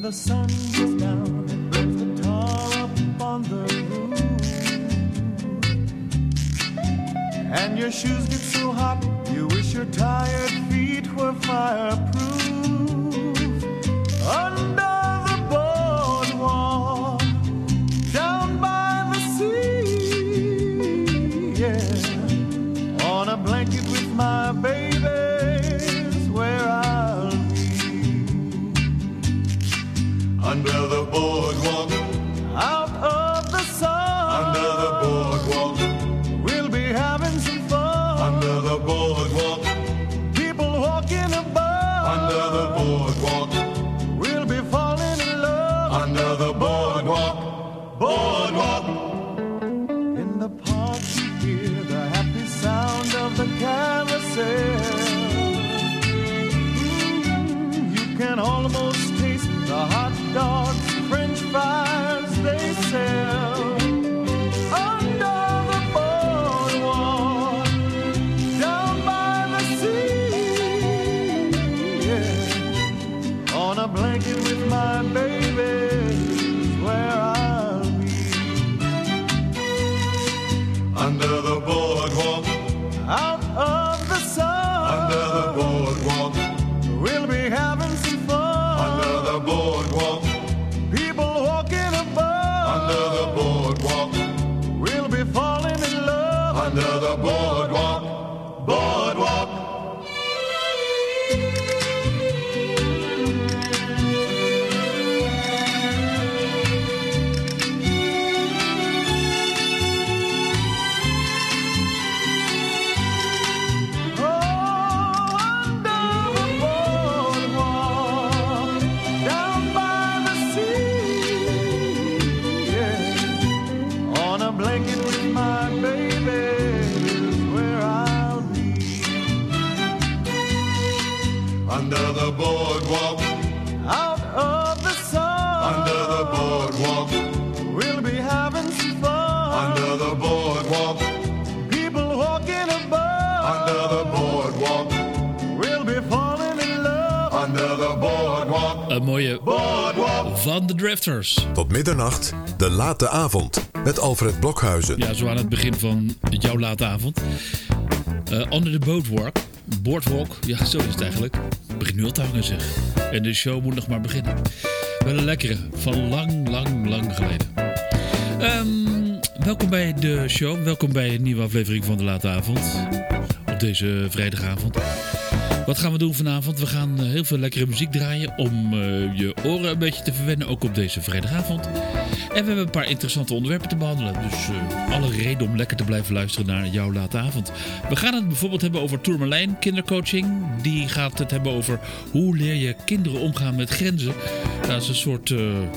the sun goes down and burns the tar up on the roof, and your shoes get so hot you wish your tired feet were fireproof. Under the boardwalk, down by the sea, yeah, on a blanket with my baby's where I'll be. Under the boardwalk, out of the sun, under the boardwalk, we'll be having some fun. under the boardwalk, People walking above, under the boardwalk, we'll be falling in love. under the boardwalk, boardwalk. In the park you hear the happy sound of the carousel. You can almost taste the hot dogs, French fries they sell. Under the boardwalk, down by the sea, yeah, on a blanket with my baby is where I'll be. Under the boardwalk, Out of the sun, under the boardwalk, we'll be having some fun. under the boardwalk, People walking above, under the boardwalk, we'll be falling in love. under the boardwalk, boardwalk. Under the boardwalk, Out of the sun, under the boardwalk, we'll be having some fun. under the boardwalk, People walking above, under the boardwalk, we'll be falling in love. under the boardwalk, Een mooie boardwalk. van de Drifters. Tot middernacht, de late avond. Met Alfred Blokhuizen. Ja, zo aan het begin van jouw late avond. Under the Boardwalk. Boardwalk, ja, zo is het eigenlijk. Het begint nu al te hangen, zeg. En de show moet nog maar beginnen. Wel een lekkere, van lang geleden. Welkom bij de show. Welkom bij een nieuwe aflevering van de late avond. Op deze vrijdagavond. Wat gaan we doen vanavond? We gaan heel veel lekkere muziek draaien om je oren een beetje te verwennen, ook op deze vrijdagavond. En we hebben een paar interessante onderwerpen te behandelen. Dus alle reden om lekker te blijven luisteren naar jouw late avond. We gaan het bijvoorbeeld hebben over Tourmalijn, kindercoaching. Die gaat het hebben over hoe leer je kinderen omgaan met grenzen. Dat is een soort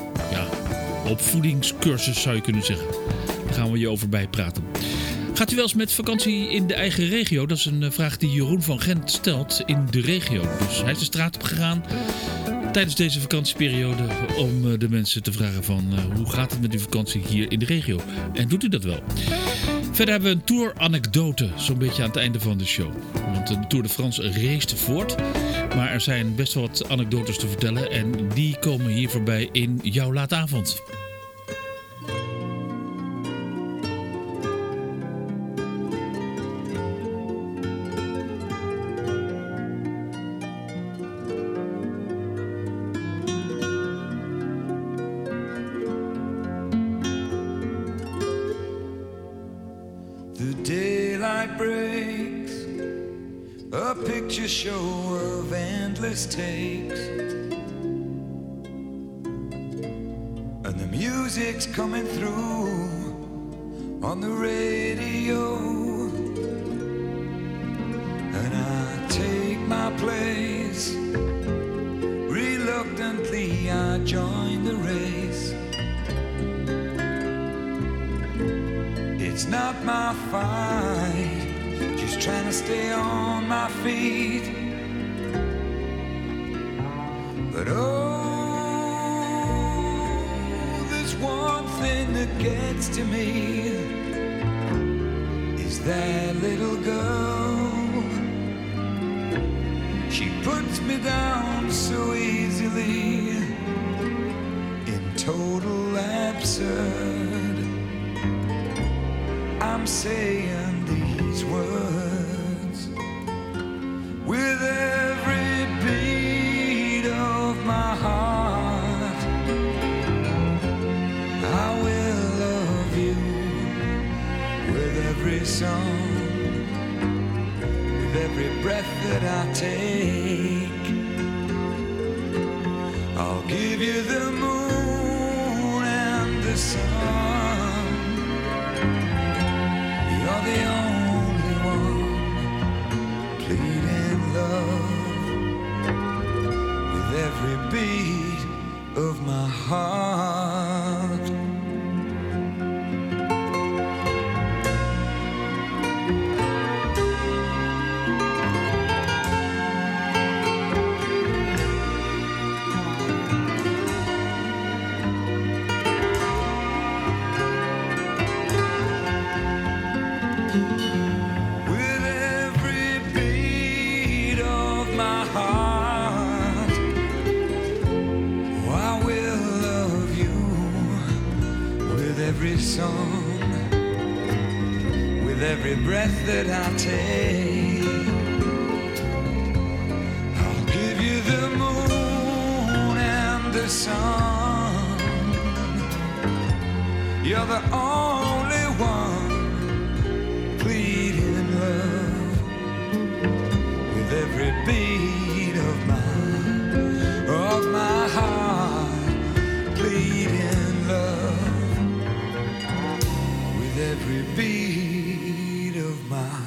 opvoedingscursus, zou je kunnen zeggen. Daar gaan we je over bijpraten. Gaat u wel eens met vakantie in de eigen regio? Dat is een vraag die Jeroen van Gent stelt in de regio. Dus hij is de straat op gegaan tijdens deze vakantieperiode om de mensen te vragen van hoe gaat het met uw vakantie hier in de regio? En doet u dat wel? Verder hebben we een tour-anekdote, zo'n beetje aan het einde van de show. Want de Tour de France race voort. Maar er zijn best wel wat anekdotes te vertellen en die komen hier voorbij in jouw late avond. A picture show of endless takes, and the music's coming through on the radio, and I take my place. Reluctantly I join the race. It's not my fight, just trying to stay on my feet. But oh, there's one thing that gets to me, is that little girl. She puts me down so easily, total absurd. I'm saying these words with every beat of my heart. I will love you with every song, with every breath that I take. I'll give you the moon and the sun. You're the only one pleading love with every beat of my heart. Every song, with every breath that I take, I'll give you the moon and the sun. You're the only one pleading love with every beat of my heart, pleading love. Every beat of my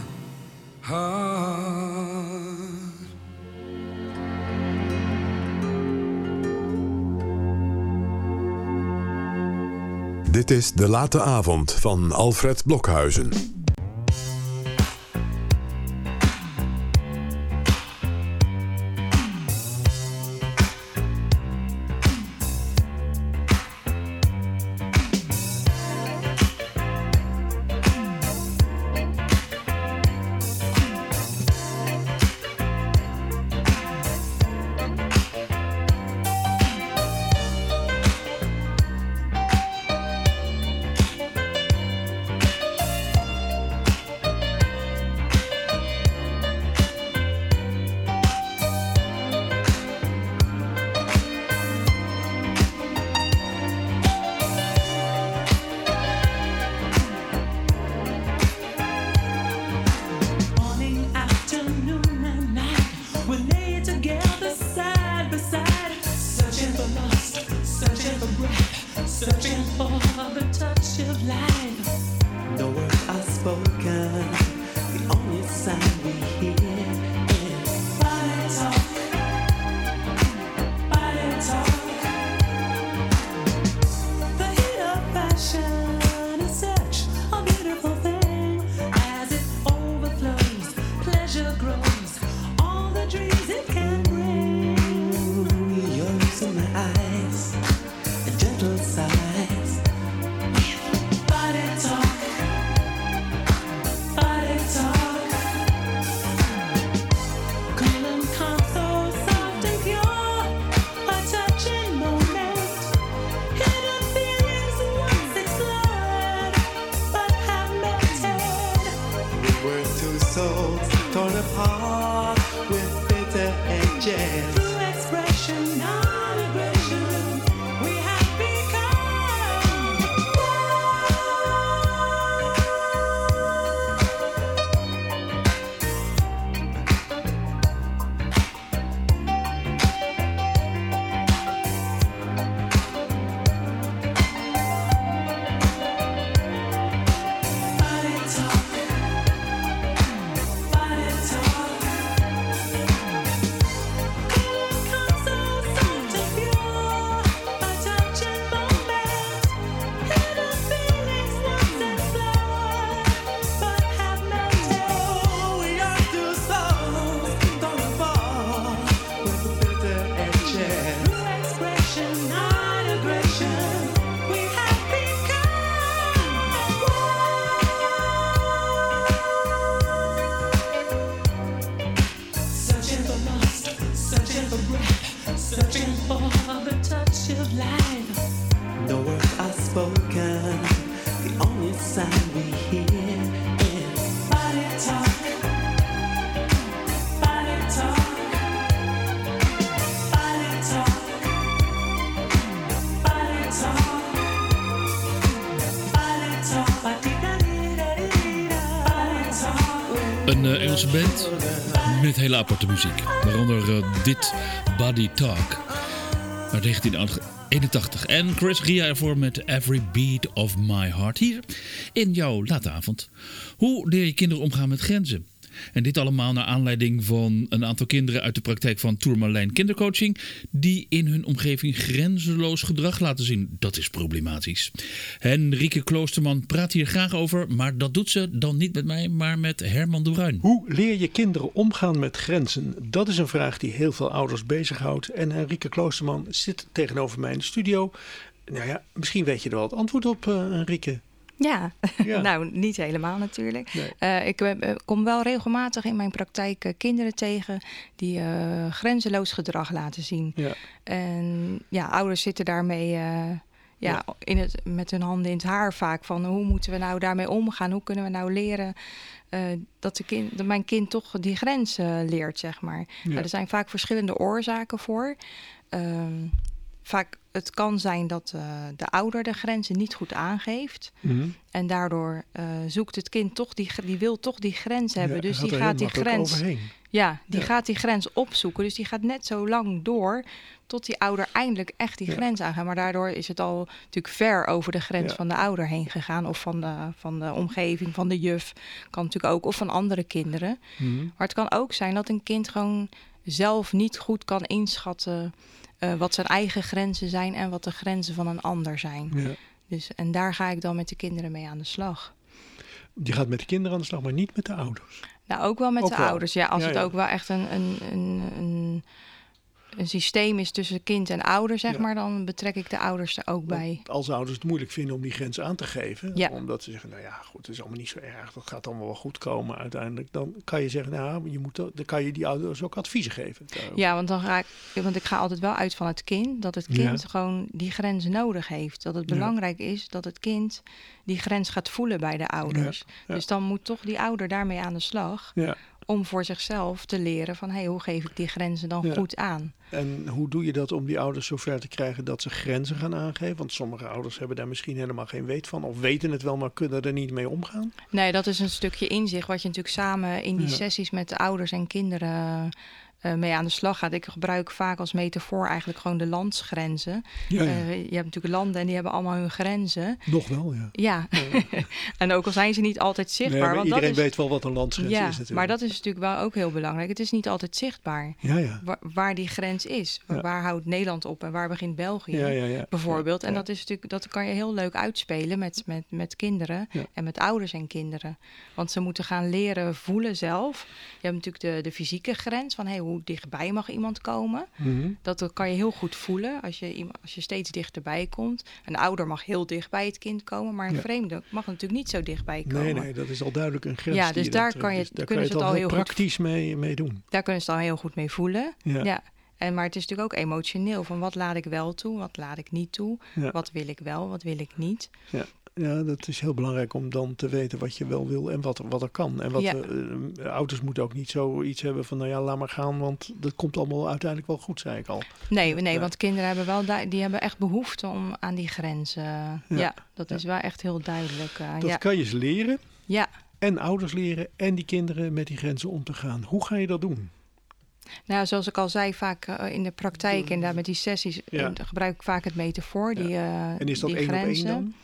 heart. Dit is De Late Avond van Alfred Blokhuizen. Een Engelse band met hele aparte muziek. Waaronder dit Body Talk uit 1981. En Chris Ria ervoor met Every Beat of My Heart. Hier in jouw late avond. Hoe leer je kinderen omgaan met grenzen? En dit allemaal naar aanleiding van een aantal kinderen uit de praktijk van Tourmalijn Kindercoaching, die in hun omgeving grenzeloos gedrag laten zien. Dat is problematisch. Henrike Kloosterman praat hier graag over, maar dat doet ze dan niet met mij, maar met Herman de Bruin. Hoe leer je kinderen omgaan met grenzen? Dat is een vraag die heel veel ouders bezighoudt. En Henrike Kloosterman zit tegenover mij in de studio. Nou ja, misschien weet je er wel het antwoord op, Henrike. Ja, nou niet helemaal natuurlijk. Nee. Ik kom wel regelmatig in mijn praktijk kinderen tegen die grenzeloos gedrag laten zien. Ja. En ja, ouders zitten daarmee met hun handen in het haar vaak van hoe moeten we nou daarmee omgaan? Hoe kunnen we nou leren dat mijn kind toch die grens leert, zeg maar. Ja. Nou, er zijn vaak verschillende oorzaken voor. Vaak het kan zijn dat de ouder de grenzen niet goed aangeeft. Mm-hmm. En daardoor zoekt het kind toch die wil toch die grens hebben. Ja, dus die gaat die grens. Overheen. Gaat die grens opzoeken. Dus die gaat net zo lang door tot die ouder eindelijk echt die grens aangaat. Maar daardoor is het al natuurlijk ver over de grens van de ouder heen gegaan. Of van de omgeving, van de juf. Kan natuurlijk ook. Of van andere kinderen. Mm-hmm. Maar het kan ook zijn dat een kind gewoon zelf niet goed kan inschatten wat zijn eigen grenzen zijn en wat de grenzen van een ander zijn. Ja. Dus, en daar ga ik dan met de kinderen mee aan de slag. Je gaat met de kinderen aan de slag, maar niet met de ouders. Nou, ook wel met de ouders. Ja, als het ook wel echt een systeem is tussen kind en ouder, zeg maar, dan betrek ik de ouders er ook bij. Want als ouders het moeilijk vinden om die grens aan te geven, omdat ze zeggen, nou ja, goed, het is allemaal niet zo erg, dat gaat allemaal wel goed komen uiteindelijk, dan kan je zeggen, nou, dan kan je die ouders ook adviezen geven. Ja, want ik ga altijd wel uit van het kind, dat het kind gewoon die grens nodig heeft. Dat het belangrijk is dat het kind die grens gaat voelen bij de ouders. Ja. Dus dan moet toch die ouder daarmee aan de slag. Ja. Om voor zichzelf te leren van, hoe geef ik die grenzen dan goed aan? En hoe doe je dat om die ouders zover te krijgen dat ze grenzen gaan aangeven? Want sommige ouders hebben daar misschien helemaal geen weet van. Of weten het wel, maar kunnen er niet mee omgaan. Nee, dat is een stukje inzicht wat je natuurlijk samen in die sessies met de ouders en kinderen mee aan de slag gaat. Ik gebruik vaak als metafoor eigenlijk gewoon de landsgrenzen. Ja. Je hebt natuurlijk landen en die hebben allemaal hun grenzen. Nog wel, ja. En ook al zijn ze niet altijd zichtbaar. Nee, maar want iedereen weet wel wat een landsgrens is natuurlijk. Maar dat is natuurlijk wel ook heel belangrijk. Het is niet altijd zichtbaar waar die grens is. Ja. Waar houdt Nederland op en waar begint België bijvoorbeeld. En dat is natuurlijk, dat kan je heel leuk uitspelen met kinderen en met ouders en kinderen. Want ze moeten gaan leren voelen zelf. Je hebt natuurlijk de fysieke grens van hoe dichtbij mag iemand komen. Mm-hmm. Dat kan je heel goed voelen als je steeds dichterbij komt. Een ouder mag heel dicht bij het kind komen, maar een vreemde mag natuurlijk niet zo dichtbij komen. Nee, dat is al duidelijk een grens. Ja, dus daar kunnen ze het al heel praktisch mee doen. Daar kunnen ze het al heel goed mee voelen. Ja. Maar het is natuurlijk ook emotioneel. Van wat laat ik wel toe, wat laat ik niet toe? Ja. Wat wil ik wel, wat wil ik niet? Ja, dat is heel belangrijk om dan te weten wat je wel wil en wat er kan. En ouders moeten ook niet zoiets hebben van, laat maar gaan, want dat komt allemaal uiteindelijk wel goed, zei ik al. Nee, want kinderen hebben die hebben echt behoefte om aan die grenzen. Dat is wel echt heel duidelijk. Dat kan je ze leren. Ja. En ouders leren en die kinderen met die grenzen om te gaan. Hoe ga je dat doen? Nou, zoals ik al zei, vaak in de praktijk en daar met die sessies gebruik ik vaak het metafoor. En is dat die 1 grenzen. op 1 dan?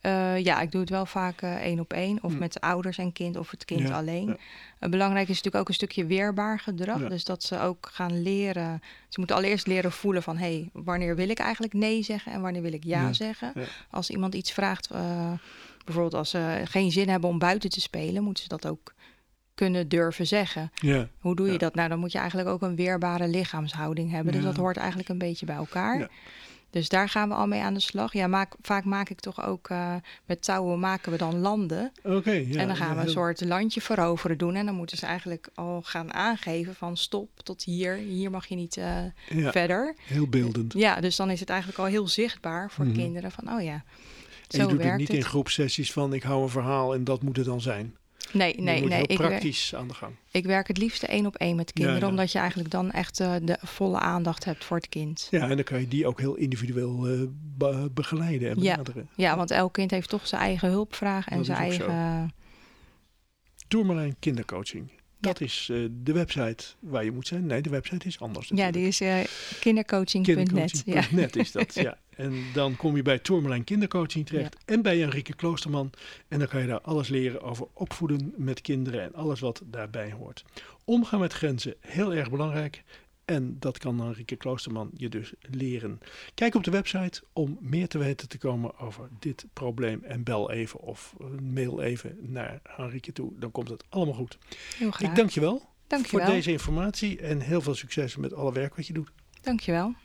Ik doe het wel vaak 1 op 1 of met de ouders en kind of het kind alleen. Belangrijk is natuurlijk ook een stukje weerbaar gedrag. Ja. Dus dat ze ook gaan leren. Ze moeten allereerst leren voelen van, wanneer wil ik eigenlijk nee zeggen en wanneer wil ik ja zeggen. Ja. Als iemand iets vraagt, bijvoorbeeld als ze geen zin hebben om buiten te spelen, moeten ze dat ook kunnen durven zeggen. Ja. Hoe doe je dat? Nou, dan moet je eigenlijk ook een weerbare lichaamshouding hebben. Dus dat hoort eigenlijk een beetje bij elkaar. Ja. Dus daar gaan we al mee aan de slag. Ja, vaak maak ik toch ook met touwen maken we dan landen. Okay, en dan gaan we een soort landje veroveren doen. En dan moeten ze eigenlijk al gaan aangeven van stop tot hier. Hier mag je niet verder. Heel beeldend. Ja, dus dan is het eigenlijk al heel zichtbaar voor kinderen van zo en je doet het niet in groepsessies van ik hou een verhaal en dat moet het dan zijn. Nee. Heel praktisch aan de gang. Ik werk het liefste 1 op 1 met kinderen, omdat je eigenlijk dan echt de volle aandacht hebt voor het kind. Ja, en dan kan je die ook heel individueel begeleiden en benaderen. Ja, want elk kind heeft toch zijn eigen hulpvraag en zijn eigen... Tourmalijn Kindercoaching. Dat is de website waar je moet zijn. Nee, de website is anders natuurlijk. Ja, die is kindercoaching.net. Kindercoaching.net is dat, ja. En dan kom je bij Tourmalijn Kindercoaching terecht en bij Janrieke Kloosterman. En dan kan je daar alles leren over opvoeden met kinderen en alles wat daarbij hoort. Omgaan met grenzen, heel erg belangrijk. En dat kan Janrieke Kloosterman je dus leren. Kijk op de website om meer te weten te komen over dit probleem. En bel even of mail even naar Janrieke toe. Dan komt het allemaal goed. Heel graag. Ik dank je wel voor wel. deze informatie. En heel veel succes met alle werk wat je doet. Dank je wel.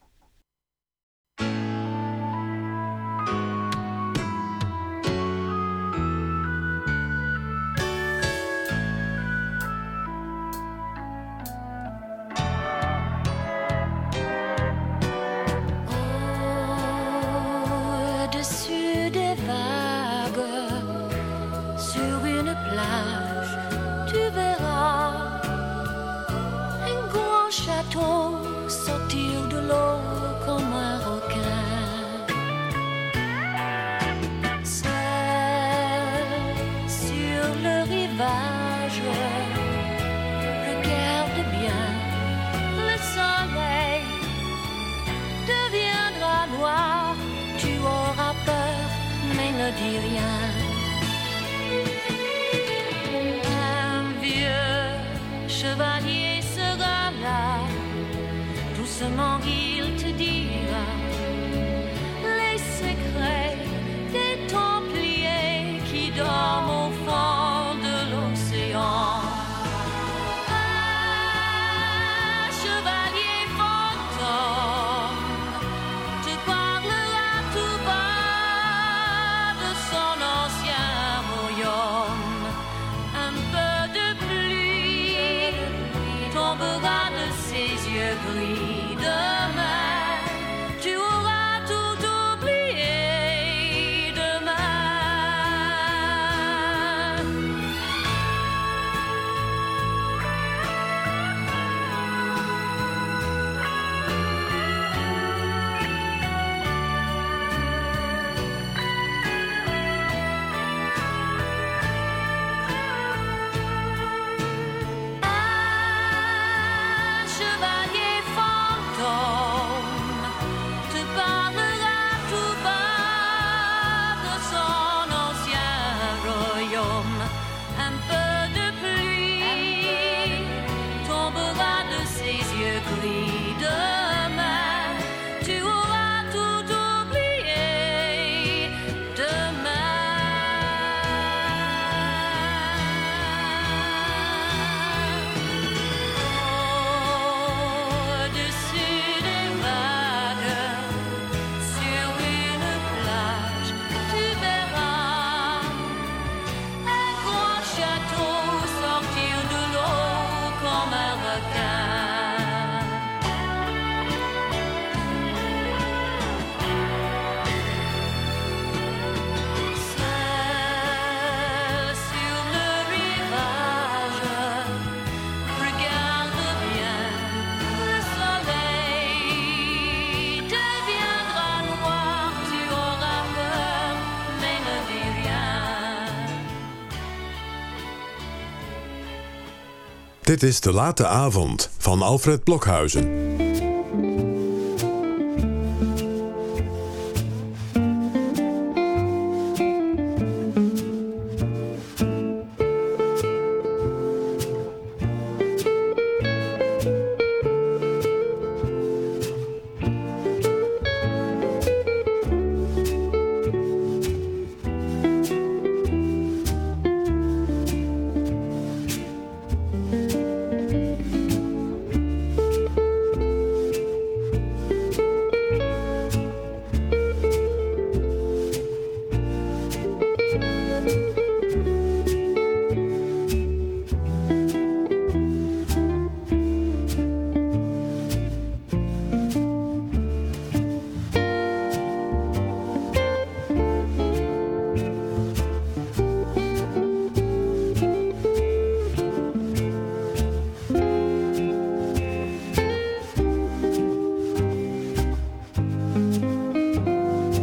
Au-dessus des vagues, sur une plage, tu verras un grand château sortir de l'eau comme un requin. Seul sur le rivage, regarde bien, le soleil deviendra noir. Tu auras peur, mais ne dis rien. Un vieux chevalier sera là, doucement il te dira les secrets des Templiers qui dorment au fond de l'océan. Un chevalier fantôme te parlera tout bas de son ancien royaume. Un peu de pluie tombera de ses yeux gris. Demain, tu auras tout oublié. Demain. Un chevalier fantôme te parlera tout bas de son ancien royaume. Un peu de pluie tombera de ses yeux gris. Demain, tu auras tout oublié. Au-dessus des vagues, sur une plage, tu verras un grand château sortir de l'eau comme un requin. Seul sur le rivage, regarde bien, le soleil deviendra noir. Tu auras peur, mais ne dis rien. Dit is De Late Avond van Alfred Blokhuizen.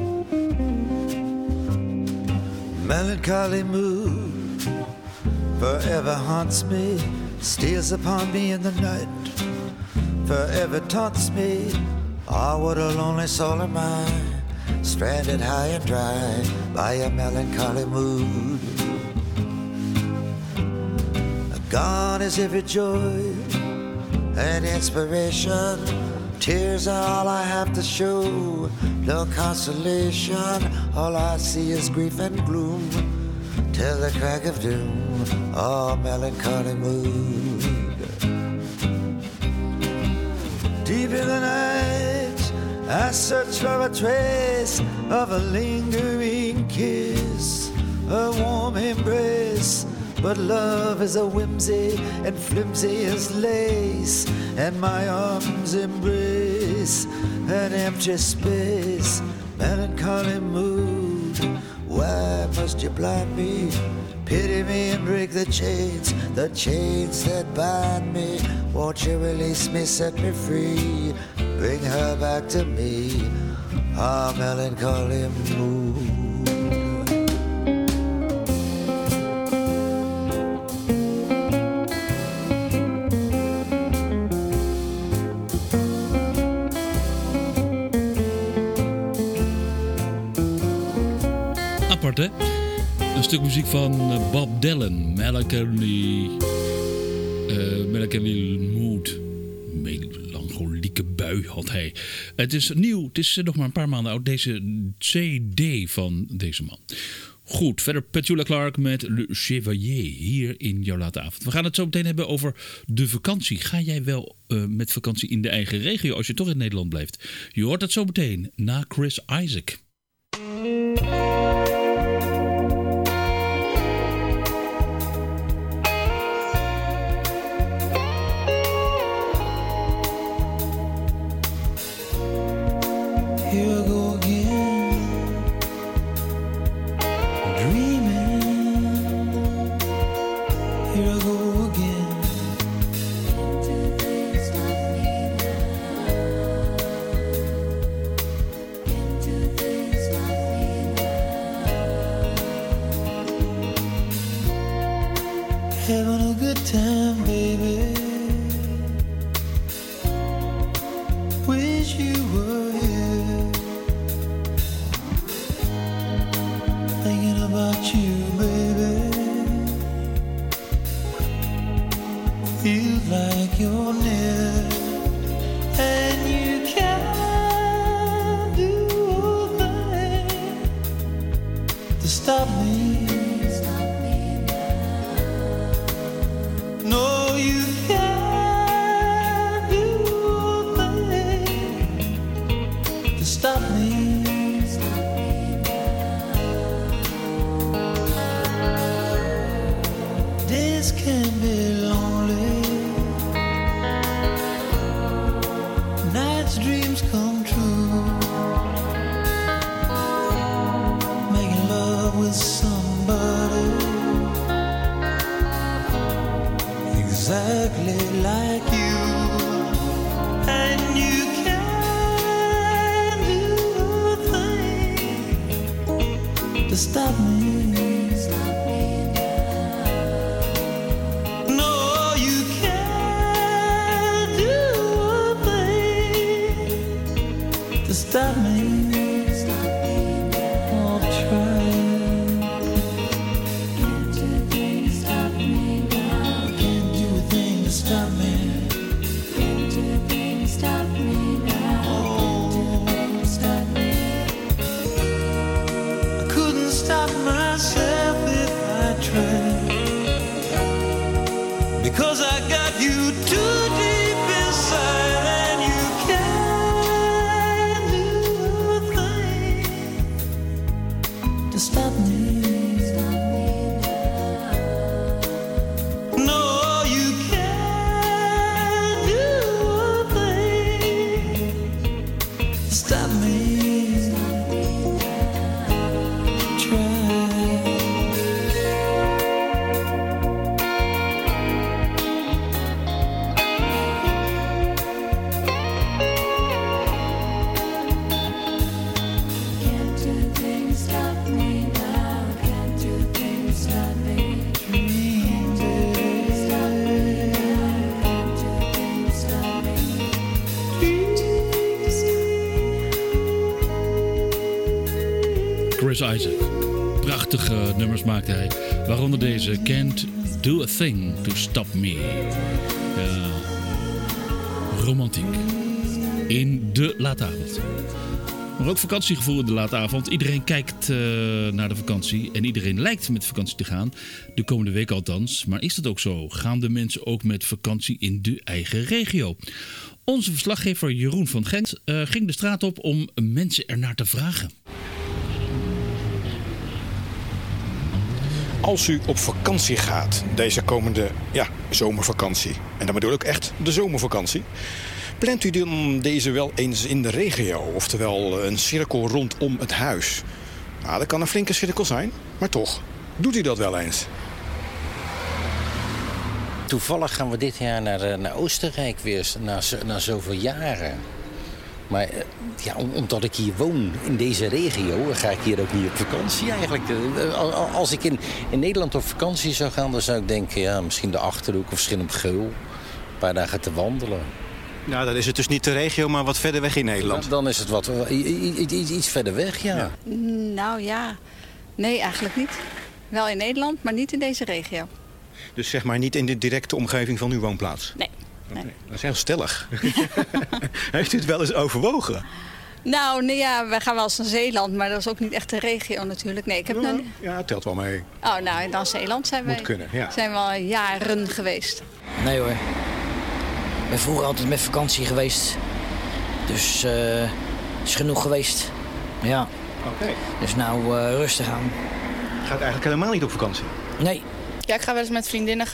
Melancholy mood, forever haunts me, steals upon me in the night, forever taunts me. Ah, what a lonely soul am I, stranded high and dry by a melancholy mood. Gone is every joy and inspiration. Tears are all I have to show, no consolation. All I see is grief and gloom till the crack of doom. Oh, melancholy mood. Deep in the night, I search for a trace of a lingering kiss, a warm embrace. But love is a whimsy and flimsy as lace, and my arms embrace an empty space. Melancholy mood, why must you blind me? Pity me and break the chains that bind me. Won't you release me, set me free, bring her back to me? Ah, melancholy mood. Apart, hè? Een stuk muziek van Bob Dylan. Melancholy Mood. Melancholieke bui had hij. Het is nieuw. Het is nog maar een paar maanden oud. Deze CD van deze man. Goed, verder Petula Clark met Le Chevalier hier in jouw late avond. We gaan het zo meteen hebben over de vakantie. Ga jij wel met vakantie in de eigen regio als je toch in Nederland blijft? Je hoort het zo meteen na Chris Isaac. Here I go again, dreaming. Here I go again. Having a good time, baby. Wish you were here, thinking about you, baby. Feels like you're near, and you can't do a thing to stop me. No, you can't do a thing to stop me. Days can be lonely, nights dreams come true, making love with somebody exactly like you, and you can't do a thing to stop me. No, you can't do a thing to stop me. I'll try. Can't do a thing to stop me. Can't do a thing to stop me now. Can't do a thing to stop me. I couldn't stop myself if I tried, because I got you too deep inside, and you can't do a thing to stop me. No, you can't do a thing to stop me. Try. Chris Isaac. Prachtige nummers maakt hij. Waaronder deze Can't Do a Thing to Stop Me. Ja, romantiek. In de late avond. Maar ook vakantiegevoel in de late avond. Iedereen kijkt naar de vakantie. En iedereen lijkt met vakantie te gaan. De komende week althans. Maar is dat ook zo? Gaan de mensen ook met vakantie in de eigen regio? Onze verslaggever Jeroen van Gent ging de straat op om mensen ernaar te vragen. Als u op vakantie gaat, deze komende zomervakantie, en dan bedoel ik echt de zomervakantie, plant u dan deze wel eens in de regio, oftewel een cirkel rondom het huis? Nou, dat kan een flinke cirkel zijn, maar toch, doet u dat wel eens? Toevallig gaan we dit jaar naar Oostenrijk weer, na zoveel jaren. Maar omdat ik hier woon, in deze regio, ga ik hier ook niet op vakantie eigenlijk. Als ik in Nederland op vakantie zou gaan, dan zou ik denken, misschien de Achterhoek of misschien op Geul. Een paar dagen te wandelen. Nou, dan is het dus niet de regio, maar wat verder weg in Nederland. Dan is het iets verder weg, ja. Nou ja, nee eigenlijk niet. Wel in Nederland, maar niet in deze regio. Dus zeg maar niet in de directe omgeving van uw woonplaats? Nee. Okay. Dat is heel stellig. Heeft u het wel eens overwogen? Nou, nee, wij gaan wel eens naar Zeeland, maar dat is ook niet echt de regio natuurlijk. Nee, ik heb Ja, het telt wel mee. Oh, nou, dan Zeeland zijn we al jaren geweest. Nee hoor. Ik ben vroeger altijd met vakantie geweest. Dus is genoeg geweest. Ja. Oké. Dus nou rustig aan. Gaat eigenlijk helemaal niet op vakantie? Nee. Ja, ik ga wel eens met vriendinnen.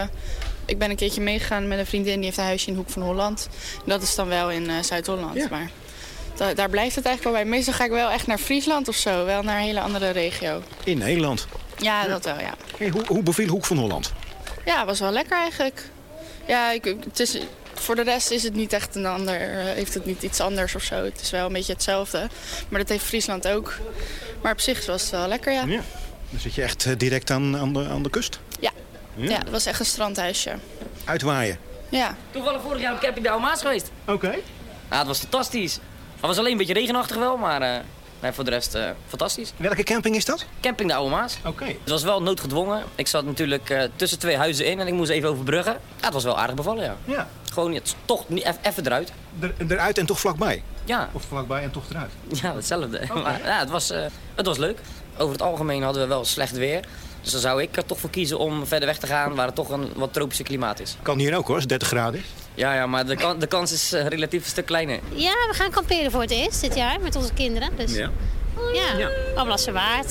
Ik ben een keertje meegegaan met een vriendin. Die heeft een huisje in de Hoek van Holland. Dat is dan wel in Zuid-Holland. Ja. Maar daar blijft het eigenlijk wel bij. Meestal ga ik wel echt naar Friesland of zo. Wel naar een hele andere regio. In Nederland? Ja, dat wel, ja. Hey, hoe beviel Hoek van Holland? Ja, was wel lekker eigenlijk. Ja, voor de rest is het niet echt heeft het niet iets anders of zo. Het is wel een beetje hetzelfde. Maar dat heeft Friesland ook. Maar op zich was het wel lekker, ja. Dan zit je echt direct aan de kust? Ja, dat was echt een strandhuisje. Uitwaaien? Ja. Toevallig vorig jaar op camping de Oude Maas geweest. Oké. Ja, het was fantastisch. Het was alleen een beetje regenachtig wel, maar voor de rest fantastisch. Welke camping is dat? Camping de Oude Maas. Oké. Het was wel noodgedwongen. Ik zat natuurlijk tussen twee huizen in en ik moest even overbruggen. Ja, het was wel aardig bevallen, ja. Gewoon toch niet even eruit. Eruit en toch vlakbij? Ja. Of vlakbij en toch eruit? Ja, hetzelfde. Okay. Maar ja, het was leuk. Over het algemeen hadden we wel slecht weer. Dus dan zou ik er toch voor kiezen om verder weg te gaan waar het toch een wat tropische klimaat is. Kan hier ook hoor, als het 30 graden is. Ja, maar de kans is relatief een stuk kleiner. Ja, we gaan kamperen voor het eerst dit jaar met onze kinderen. Dus ja. Alblasserwaard.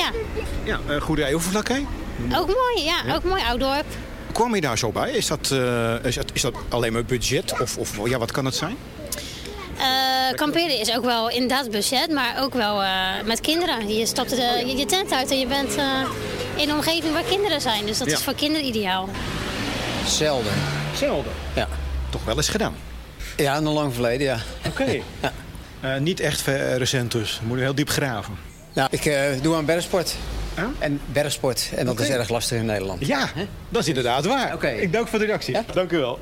Ja, goede eeuwenvlakkei. Ook mooi, ja. Ook mooi Ouddorp. Kwam je daar zo bij? Is dat alleen maar budget of wat kan het zijn? Kamperen is ook wel inderdaad budget, maar ook wel met kinderen. Je stapt je tent uit en je bent in een omgeving waar kinderen zijn. Dus dat is voor kinderen ideaal. Zelden. Ja. Toch wel eens gedaan? Ja, in een lang verleden, ja. Oké. Ja. Niet echt recent dus. Moet je heel diep graven. Nou, ik doe aan bergsport. En bergsport. En dat is erg lastig in Nederland. Ja, dat is inderdaad waar. Oké. Ik dank voor de reactie. Ja? Dank u wel.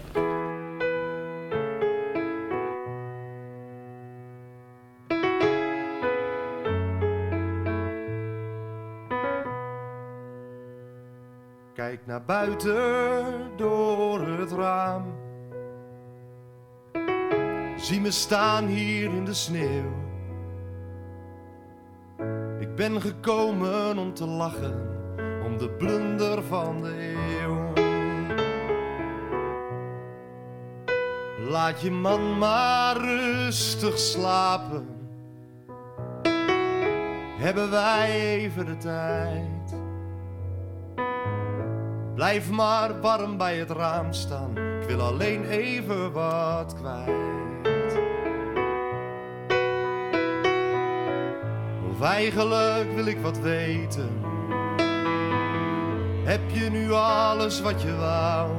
Kijk naar buiten door het raam. Zie me staan hier in de sneeuw. Ik ben gekomen om te lachen, om de blunder van de eeuw. Laat je man maar rustig slapen. Hebben wij even de tijd. Blijf maar warm bij het raam staan. Ik wil alleen even wat kwijt. Of eigenlijk wil ik wat weten. Heb je nu alles wat je wou?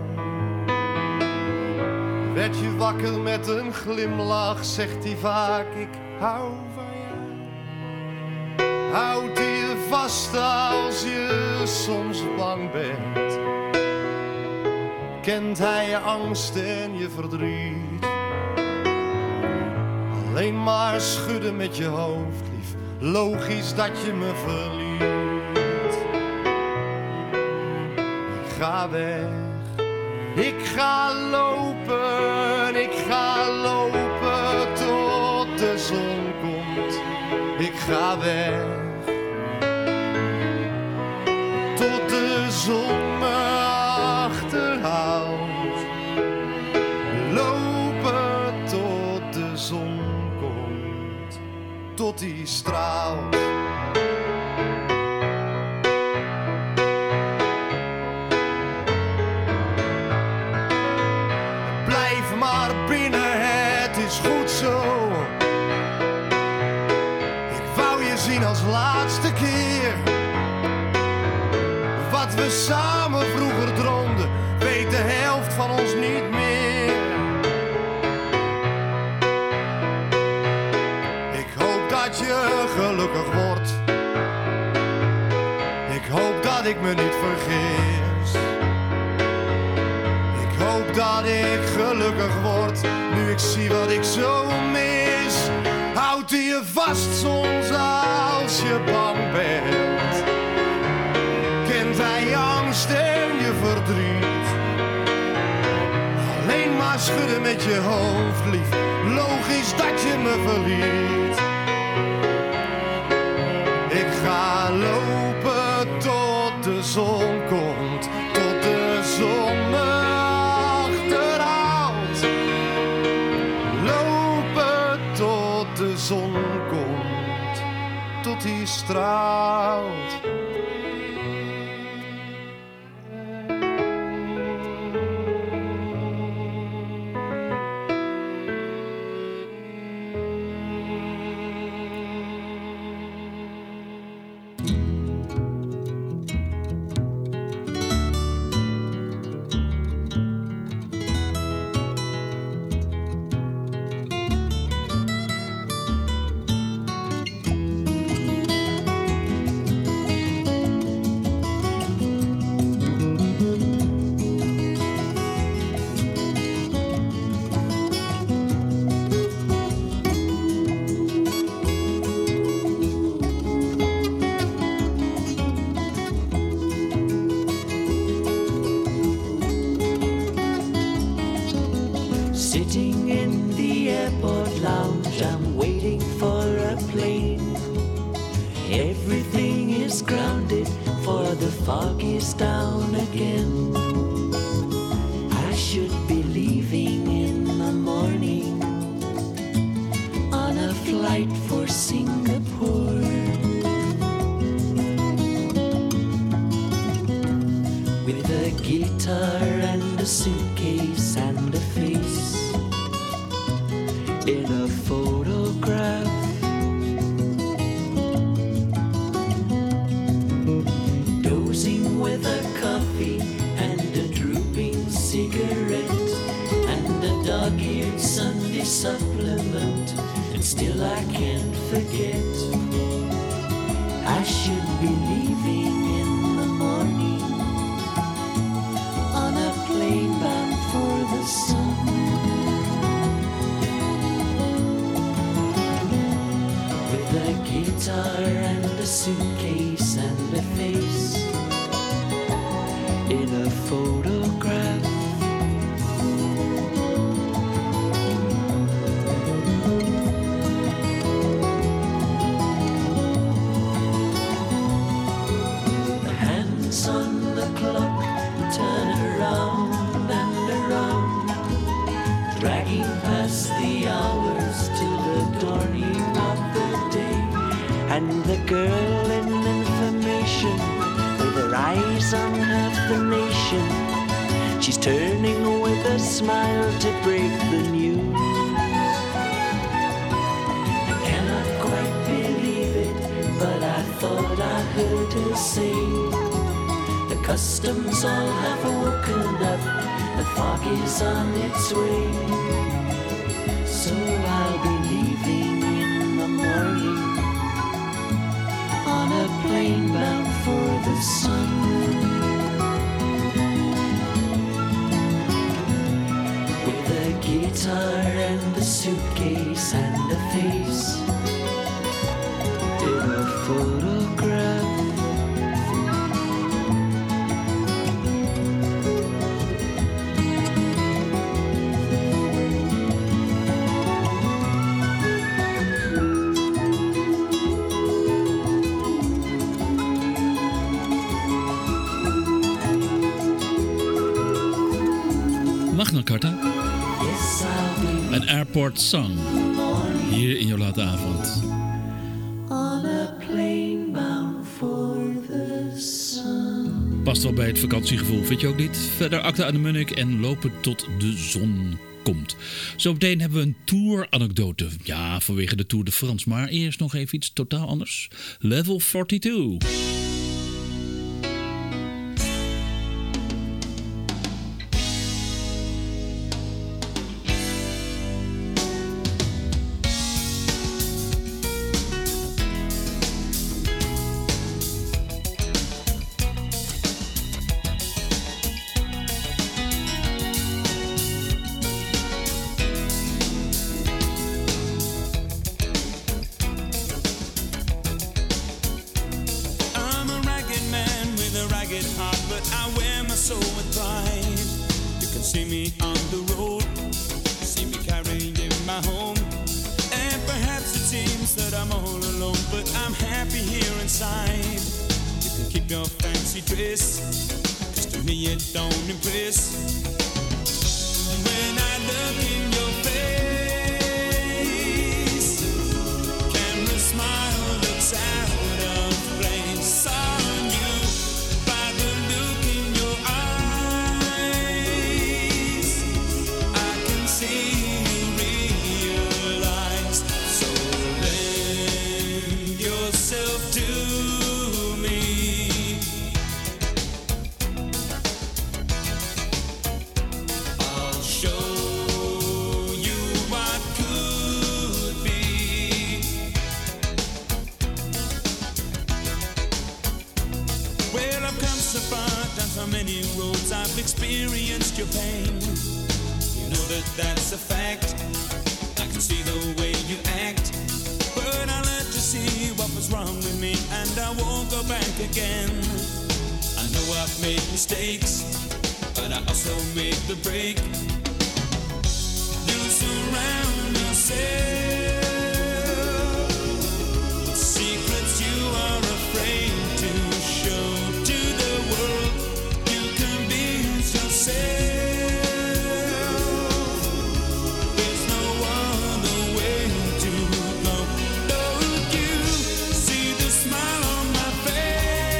Werd je wakker met een glimlach, zegt hij vaak ik hou van jou. Houdt hij je vast als je soms bang bent? Kent hij je angst en je verdriet? Alleen maar schudden met je hoofd, lief. logisch dat je me verliet. Ik ga weg, ik ga lopen tot de zon komt. Ik ga weg, tot de zon me achterhaalt. Lopen tot de zon komt, tot die straalt. Blijf maar binnen, het is goed zo. Ik wou je zien als laatste keer. Wat we samen vroeger droomden, weet de helft van ons niet meer. Ik hoop dat je gelukkig wordt. Ik hoop dat ik me niet vergis. Ik hoop dat ik gelukkig word, nu ik zie wat ik zo mis. Houd je vast soms als je bang bent. Kent hij angst en je verdriet. Alleen maar schudden met je hoofd, lief. Logisch dat je me verliet. Ik ga lopen tot de zon komt, tot de zon me achterhaalt. Lopen tot de zon komt, tot die straalt. Sitting in the airport lounge, I'm waiting for a plane. Everything is grounded, for the fog is down again. I should be leaving in the morning on a flight for Singapore. With a guitar and a suitcase and a face in a photograph. Dozing with a coffee and a drooping cigarette and a dog-eared Sunday supplement, and still I can't forget. I should be leaving in the morning on a plane bound for the sun. With a guitar and a suitcase and a face in a photograph. The hands on the clock turn around and around, dragging past the hours till the dawning of the day. And the girl in information, with her eyes on half the nation, she's turning with a smile to break the news. I cannot quite believe it, but I thought I heard her say, the customs all have woken up, the fog is on its way. So I'll be leaving in the morning on a plane bound for the sun. With a guitar and a suitcase and a face photograph. Magna Carta. Een airport song. Hier in jouw late avond. On a plane bound for the sun. Past wel bij het vakantiegevoel, vind je ook niet? Verder Acta aan de Munnik en lopen tot de zon komt. Zometeen hebben we een tour-anekdote. Ja, vanwege de Tour de France. Maar eerst nog even iets totaal anders. Level 42.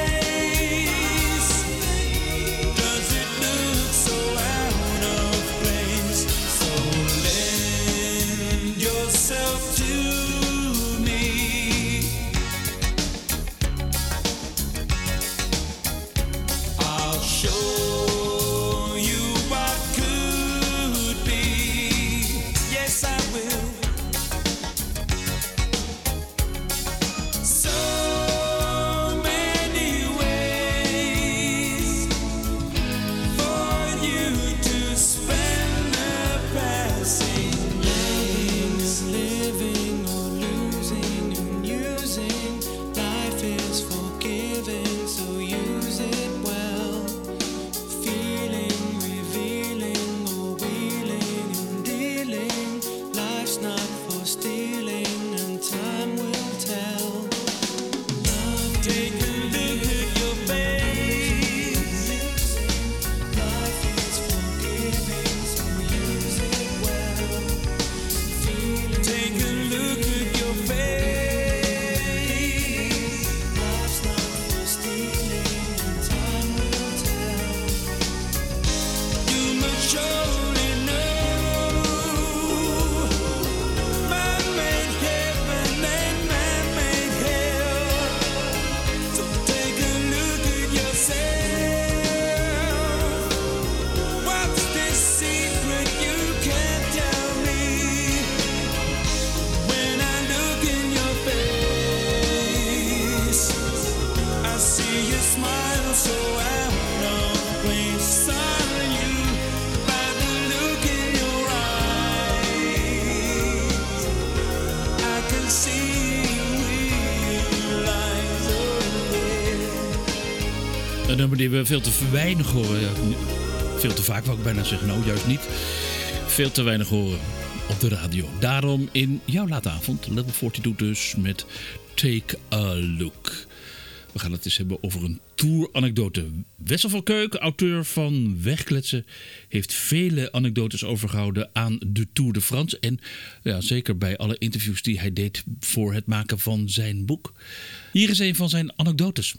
Does it look so out of place? nummer die we veel te weinig horen. Ja, veel te vaak, wou ik bijna zeggen. Nou, juist niet. Veel te weinig horen op de radio. Daarom in jouw late avond, Level 42 dus, met Take a Look. We gaan het eens hebben over een tour-anekdote. Wessel van Keuken, auteur van Wegkletsen, heeft vele anekdotes overgehouden aan de Tour de France. En ja, zeker bij alle interviews die hij deed voor het maken van zijn boek. Hier is een van zijn anekdotes.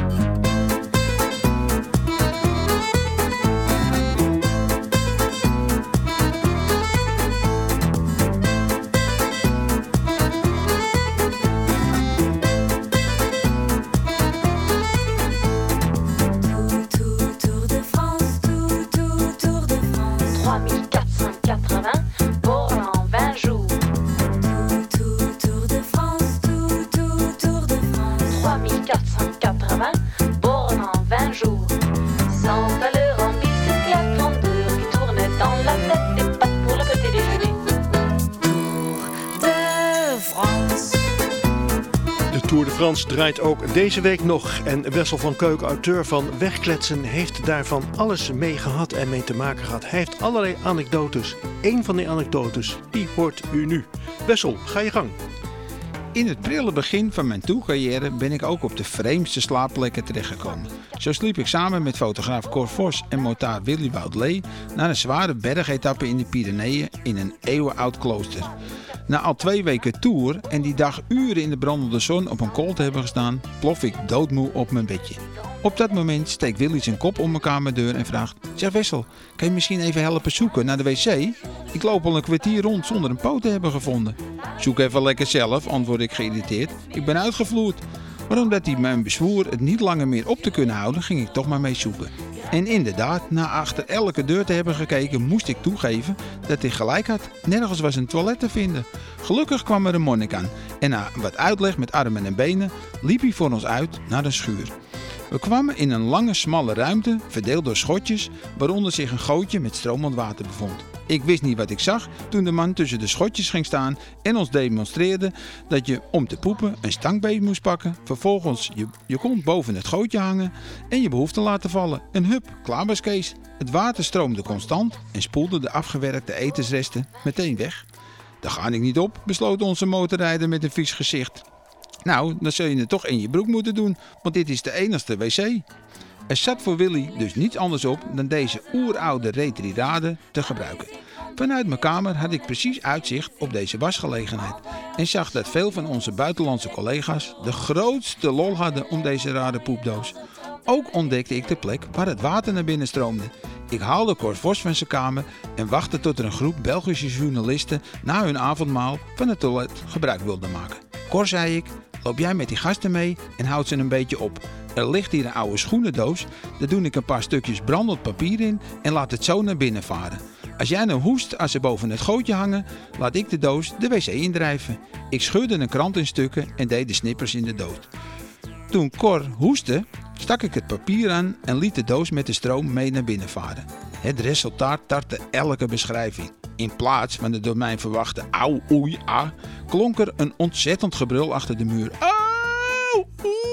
Tour de France draait ook deze week nog en Wessel van Keuken, auteur van Wegkletsen, heeft daarvan alles mee gehad en mee te maken gehad. Hij heeft allerlei anekdotes. Eén van die anekdotes, die hoort u nu. Wessel, ga je gang. In het prille begin van mijn tourcarrière ben ik ook op de vreemdste slaapplekken terechtgekomen. Zo sliep ik samen met fotograaf Cor Vos en motaar Willy Woudlee naar een zware bergetappe in de Pyreneeën in een eeuwenoud klooster. Na al 2 weken tour en die dag uren in de brandende zon op een kool te hebben gestaan, plof ik doodmoe op mijn bedje. Op dat moment steekt Willy zijn kop om mijn kamerdeur en vraagt: "Zeg Wessel, kan je misschien even helpen zoeken naar de wc? Ik loop al een kwartier rond zonder een poot te hebben gevonden." "Zoek even lekker zelf," antwoordde ik geïrriteerd. "Ik ben uitgevloerd." Maar omdat hij mijn bezwoer het niet langer meer op te kunnen houden, ging ik toch maar mee zoeken. En inderdaad, na achter elke deur te hebben gekeken, moest ik toegeven dat ik gelijk had. Nergens was een toilet te vinden. Gelukkig kwam er een monnik aan en na wat uitleg met armen en benen liep hij voor ons uit naar een schuur. We kwamen in een lange, smalle ruimte, verdeeld door schotjes, waaronder zich een gootje met stromend water bevond. Ik wist niet wat ik zag toen de man tussen de schotjes ging staan en ons demonstreerde dat je om te poepen een stangbeet moest pakken, vervolgens je kont boven het gootje hangen en je behoefte laten vallen. En hup, klaar was Kees. Het water stroomde constant en spoelde de afgewerkte etensresten meteen weg. "Daar ga ik niet op," besloot onze motorrijder met een vies gezicht. "Nou, dan zul je het toch in je broek moeten doen, want dit is de enigste wc." Er zat voor Willy dus niets anders op dan deze oeroude retirade te gebruiken. Vanuit mijn kamer had ik precies uitzicht op deze wasgelegenheid en zag dat veel van onze buitenlandse collega's de grootste lol hadden om deze rare poepdoos. Ook ontdekte ik de plek waar het water naar binnen stroomde. Ik haalde Cor Vos van zijn kamer en wachtte tot er een groep Belgische journalisten na hun avondmaal van het toilet gebruik wilden maken. "Cor," zei ik, "loop jij met die gasten mee en houd ze een beetje op. Er ligt hier een oude schoenendoos, daar doe ik een paar stukjes brandend papier in en laat het zo naar binnen varen. Als jij nou hoest als ze boven het gootje hangen, laat ik de doos de wc indrijven." Ik scheurde een krant in stukken en deed de snippers in de doos. Toen Cor hoestte, stak ik het papier aan en liet de doos met de stroom mee naar binnen varen. Het resultaat tartte elke beschrijving. In plaats van de door mij verwachte "au, oei, ah", klonk er een ontzettend gebrul achter de muur. "Au,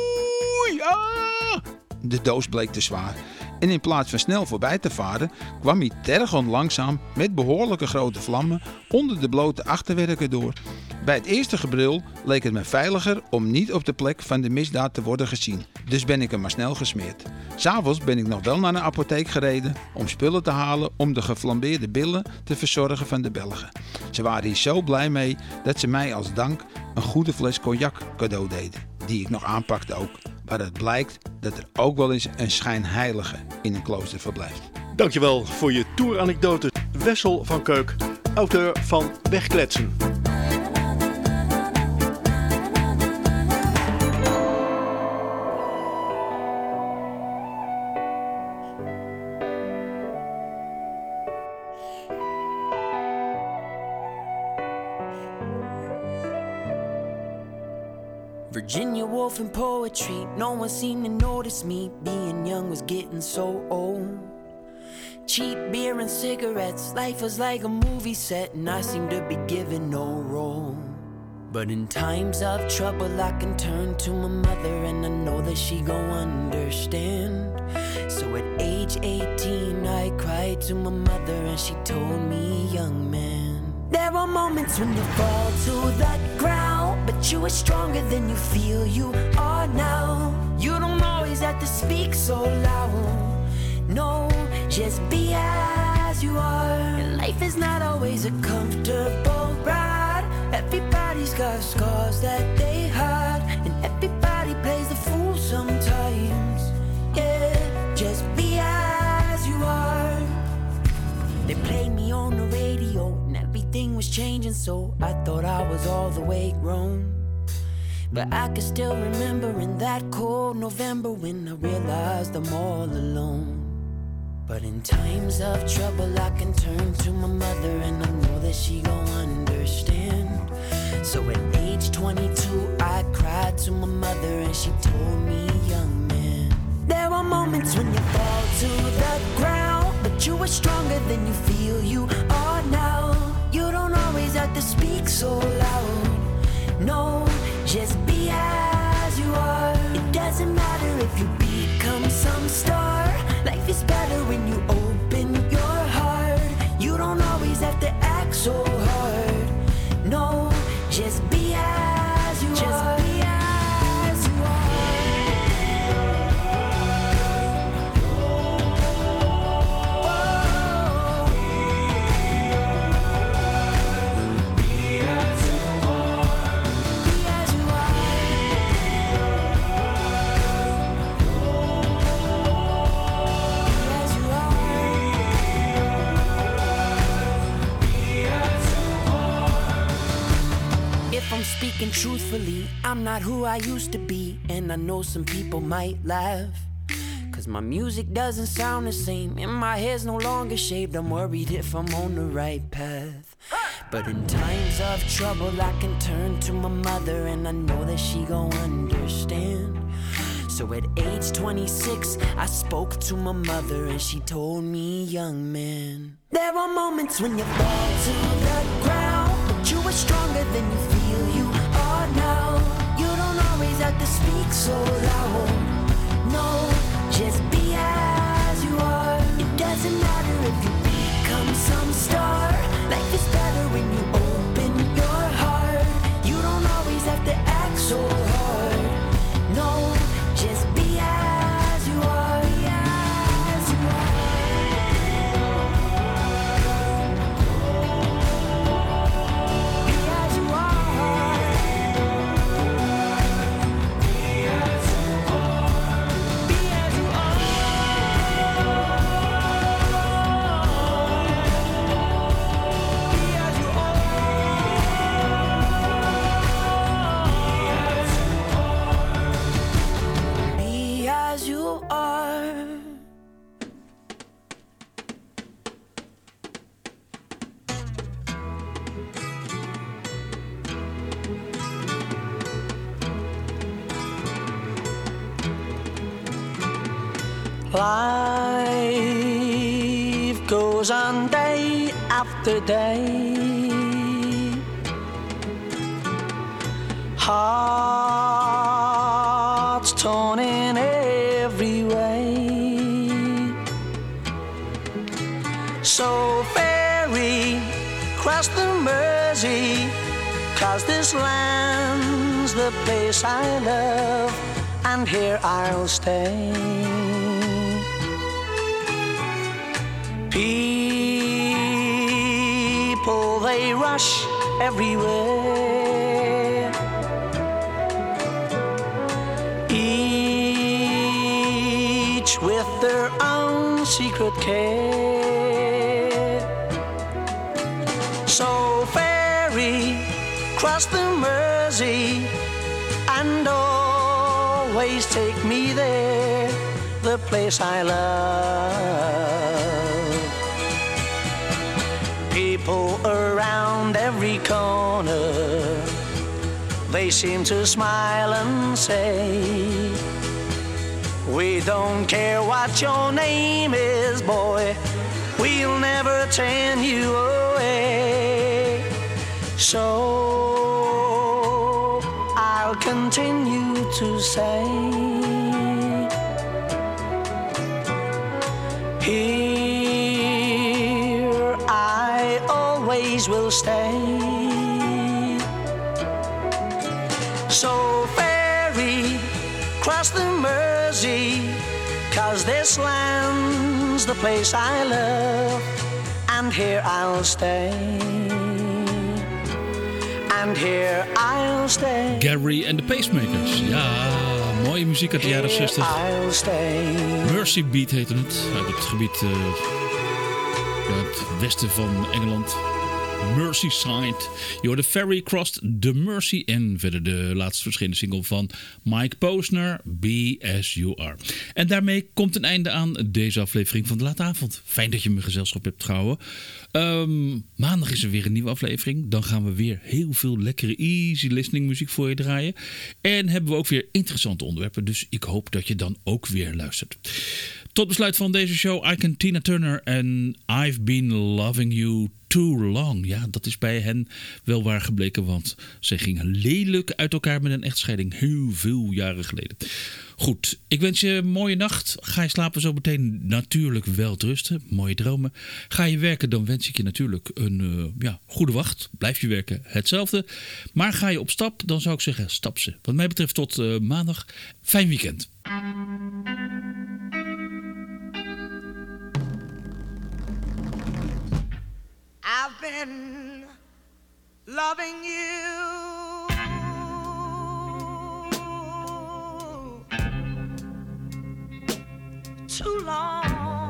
oei, ah." De doos bleek te zwaar. En in plaats van snel voorbij te varen, kwam hij tergend langzaam met behoorlijke grote vlammen onder de blote achterwerken door. Bij het eerste gebrul leek het me veiliger om niet op de plek van de misdaad te worden gezien. Dus ben ik hem maar snel gesmeerd. 'S Avonds ben ik nog wel naar een apotheek gereden om spullen te halen om de geflambeerde billen te verzorgen van de Belgen. Ze waren hier zo blij mee dat ze mij als dank een goede fles cognac cadeau deden, die ik nog aanpakte ook. Maar het blijkt dat er ook wel eens een schijnheilige in een klooster verblijft. Dankjewel voor je touranekdote. Wessel van Keuk, auteur van Wegkletsen. Virginia Woolf and poetry, no one seemed to notice me. Being young was getting so old. Cheap beer and cigarettes, life was like a movie set, and I seemed to be given no role. But in times of trouble I can turn to my mother, and I know that she gon' understand. So at age 18 I cried to my mother, and she told me, young man, there are moments when you fall to the ground, but you are stronger than you feel you are now. You don't always have to speak so loud. No, just be as you are. And life is not always a comfortable ride. Everybody's got scars that they hide, and everybody plays the fool sometimes. Yeah, just be as you are. They played me on the radio, and everything was changing, so I thought I was all the way grown. But I can still remember in that cold November when I realized I'm all alone. But in times of trouble I can turn to my mother, and I know that she gon' understand. So at age 22 I cried to my mother, and she told me, young man, there are moments when you fall to the ground, but you are stronger than you feel you are now. You don't always have to speak so loud. No, just be as you are. It doesn't matter if you become some star. Life is better when you open your heart. You don't always have to act so hard. No, just be as you are. Just be as you are. Be as you are. Be as you are. If I'm speaking truthfully, I'm not who I used to be, and I know some people might laugh, 'cause my music doesn't sound the same, and my hair's no longer shaved. I'm worried if I'm on the right path. But in times of trouble I can turn to my mother, and I know that she gon' understand. So at age 26 I spoke to my mother, and she told me, young man, there are moments when you fall to the ground, but you are stronger than you feel you are now. You don't always have to speak so loud. No, just be as you are. It doesn't matter if you become some star. Life is better when you open your heart. You don't always have to act so hard. No, just be as you are. Be as you are. Be as you are. Be as you are. Be as you are. Be as you are. Life goes on day after day. Hearts torn in every way. So ferry cross the Mersey, 'cause this land's the place I love, and here I'll stay. People, they rush everywhere. Each with their own secret care. So ferry, cross the Mersey, and always take me there, the place I love. People around every corner, they seem to smile and say, we don't care what your name is, boy, we'll never turn you away. So continue to say, here I always will stay. So ferry, cross the Mersey, 'cause this land's the place I love, and here I'll stay. And here I'll stay. Gary and the Pacemakers. Ja, mooie muziek uit de jaren 60. Mercy Beat heette het. Uit het gebied het westen van Engeland. Merseyside. Je hoorde Ferry Crossed the Mersey. En verder de laatst verschenen single van Mike Posner, Be As You Are. En daarmee komt een einde aan deze aflevering van de Late Avond. Fijn dat je me gezelschap hebt gehouden. Maandag is er weer een nieuwe aflevering. Dan gaan we weer heel veel lekkere easy listening muziek voor je draaien. En hebben we ook weer interessante onderwerpen. Dus ik hoop dat je dan ook weer luistert. Tot besluit van deze show Ike Tina Turner en I've Been Loving You Too Long. Ja, dat is bij hen wel waar gebleken, want ze gingen lelijk uit elkaar met een echtscheiding heel veel jaren geleden. Goed, ik wens je een mooie nacht. Ga je slapen zo meteen natuurlijk welterusten. Mooie dromen. Ga je werken, dan wens ik je natuurlijk een goede wacht. Blijf je werken, hetzelfde. Maar ga je op stap, dan zou ik zeggen stap ze. Wat mij betreft tot maandag. Fijn weekend. I've been loving you too long.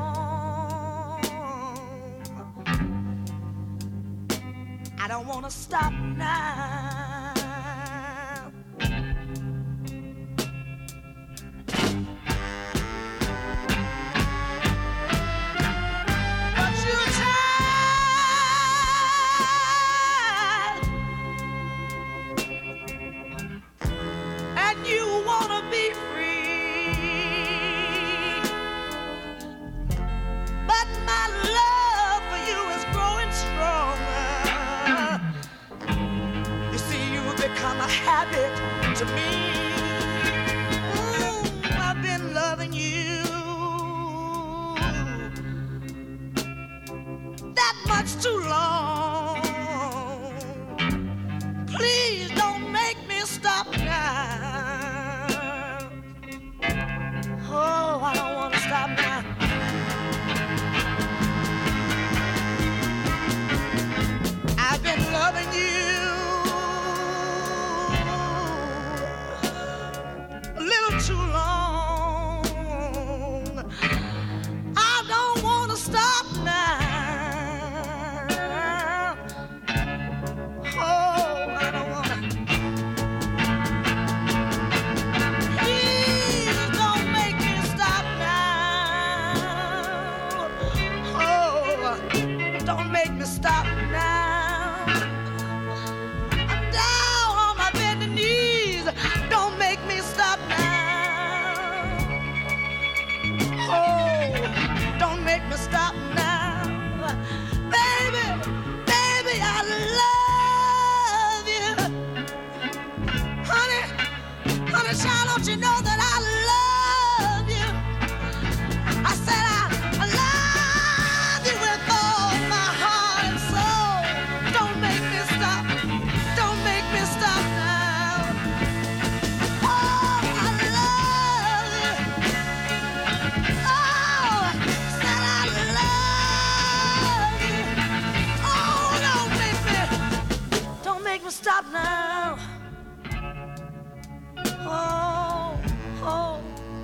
I don't want to stop now. Habit to me. I've been loving you that much too long. Please don't make me stop now. Oh, I don't want to stop now. I've been loving you too long. I don't want to stop now. Oh, I don't want to. Please don't make me stop now. Oh, don't make me stop now. I'm down on my bending knees. Don't make me stop now. Don't make me stop now. Baby, baby, I love you. Honey, honey, child, don't you know that I love you? I said I love you with all my heart and soul. Don't make me stop. Don't make me stop now. Oh, I love you. Oh, said I love you. Oh, don't make me stop now. Oh, oh.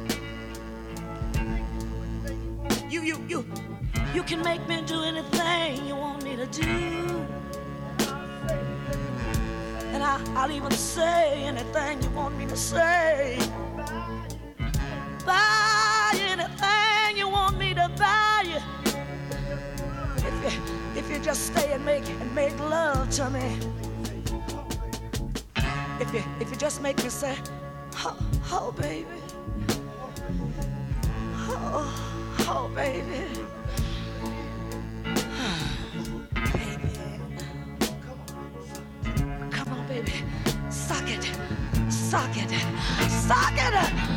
You can make me do anything you want me to do. And I'll even say anything you want me to say. Buy anything you want me to buy you. If you just stay and make love to me. If you just make me say, oh baby. Oh baby. Baby, suck it. Suck it, suck it.